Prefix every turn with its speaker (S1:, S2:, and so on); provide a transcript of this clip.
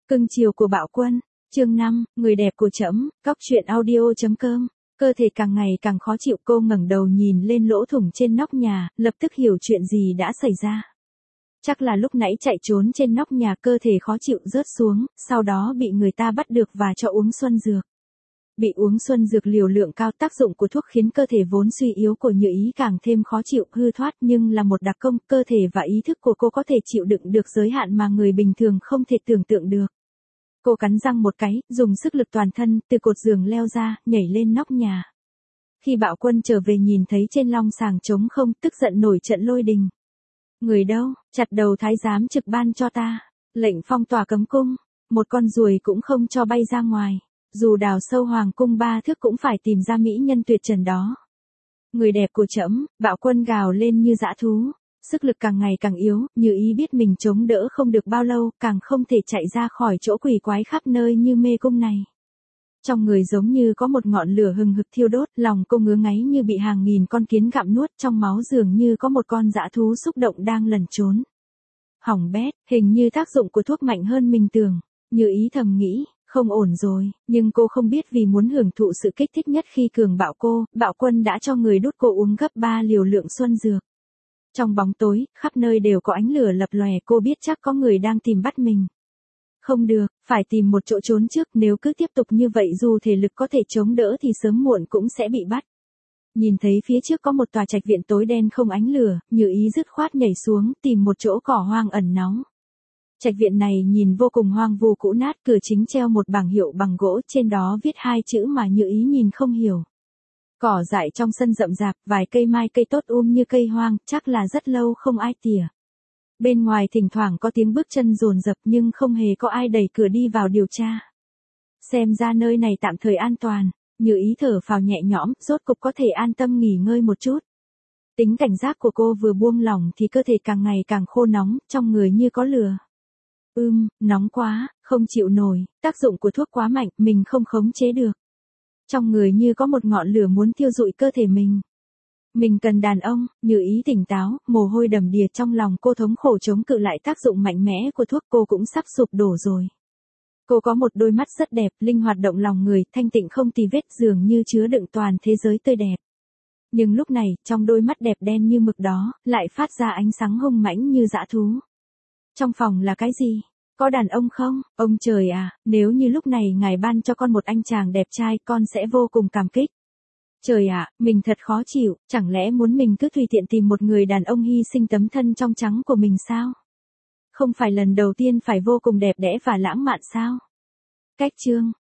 S1: Cưng chiều của Bạo Quân, chương 5, người đẹp của trẫm, cóc truyện audio.com. Cơ thể càng ngày càng khó chịu, cô ngẩng đầu nhìn lên lỗ thủng trên nóc nhà, lập tức hiểu chuyện gì đã xảy ra. Chắc là lúc nãy chạy trốn trên nóc nhà cơ thể khó chịu rớt xuống, sau đó bị người ta bắt được và cho uống xuân dược. Bị uống xuân dược liều lượng cao, tác dụng của thuốc khiến cơ thể vốn suy yếu của Như Ý càng thêm khó chịu, hư thoát, nhưng là một đặc công, cơ thể và ý thức của cô có thể chịu đựng được giới hạn mà người bình thường không thể tưởng tượng được. Cô cắn răng một cái, dùng sức lực toàn thân, từ cột giường leo ra, nhảy lên nóc nhà. Khi Bạo Quân trở về nhìn thấy trên long sàng trống không, tức giận nổi trận lôi đình. Người đâu, chặt đầu thái giám trực ban cho ta, lệnh phong tỏa cấm cung, một con ruồi cũng không cho bay ra ngoài. Dù đào sâu hoàng cung 3 thước cũng phải tìm ra mỹ nhân tuyệt trần đó. Người đẹp của trẫm, Bạo Quân gào lên như dã thú. Sức lực càng ngày càng yếu, Như Ý biết mình chống đỡ không được bao lâu, càng không thể chạy ra khỏi chỗ quỷ quái khắp nơi như mê cung này. Trong người giống như có một ngọn lửa hừng hực thiêu đốt, lòng cô ngứa ngáy như bị hàng nghìn con kiến gặm nuốt, trong máu dường như có một con dã thú xúc động đang lẩn trốn. Hỏng bét, hình như tác dụng của thuốc mạnh hơn mình tưởng. Như Ý thầm nghĩ, không ổn rồi, nhưng cô không biết vì muốn hưởng thụ sự kích thích nhất khi cường bạo cô, Bạo Quân đã cho người đút cô uống gấp 3 liều lượng xuân dược. Trong bóng tối, khắp nơi đều có ánh lửa lập lòe, cô biết chắc có người đang tìm bắt mình. Không được, phải tìm một chỗ trốn trước, nếu cứ tiếp tục như vậy dù thể lực có thể chống đỡ thì sớm muộn cũng sẽ bị bắt. Nhìn thấy phía trước có một tòa trạch viện tối đen không ánh lửa, Như Ý dứt khoát nhảy xuống, tìm một chỗ cỏ hoang ẩn náu. Trạch viện này nhìn vô cùng hoang vu cũ nát, cửa chính treo một bảng hiệu bằng gỗ, trên đó viết 2 chữ mà Như Ý nhìn không hiểu. Cỏ dại trong sân rậm rạp, vài cây mai cây tốt như cây hoang, chắc là rất lâu không ai tỉa. Bên ngoài thỉnh thoảng có tiếng bước chân dồn dập nhưng không hề có ai đẩy cửa đi vào điều tra. Xem ra nơi này tạm thời an toàn, Như Ý thở phào nhẹ nhõm, rốt cục có thể an tâm nghỉ ngơi một chút. Tính cảnh giác của cô vừa buông lỏng thì cơ thể càng ngày càng khô nóng, trong người như có lửa. Nóng quá, không chịu nổi, tác dụng của thuốc quá mạnh, mình không khống chế được. Trong người như có một ngọn lửa muốn thiêu rụi cơ thể mình. Mình cần đàn ông, Như Ý tỉnh táo, mồ hôi đầm đìa trong lòng cô thống khổ chống cự lại tác dụng mạnh mẽ của thuốc, cô cũng sắp sụp đổ rồi. Cô có một đôi mắt rất đẹp, linh hoạt động lòng người, thanh tịnh không tì vết, dường như chứa đựng toàn thế giới tươi đẹp. Nhưng lúc này, trong đôi mắt đẹp đen như mực đó, lại phát ra ánh sáng hung mãnh như dã thú. Trong phòng là cái gì? Có đàn ông không? Ông trời à, nếu như lúc này ngài ban cho con một anh chàng đẹp trai, con sẽ vô cùng cảm kích. Trời ạ, mình thật khó chịu, chẳng lẽ muốn mình cứ tùy tiện tìm một người đàn ông hy sinh tấm thân trong trắng của mình sao? Không phải lần đầu tiên phải vô cùng đẹp đẽ và lãng mạn sao? Cách chương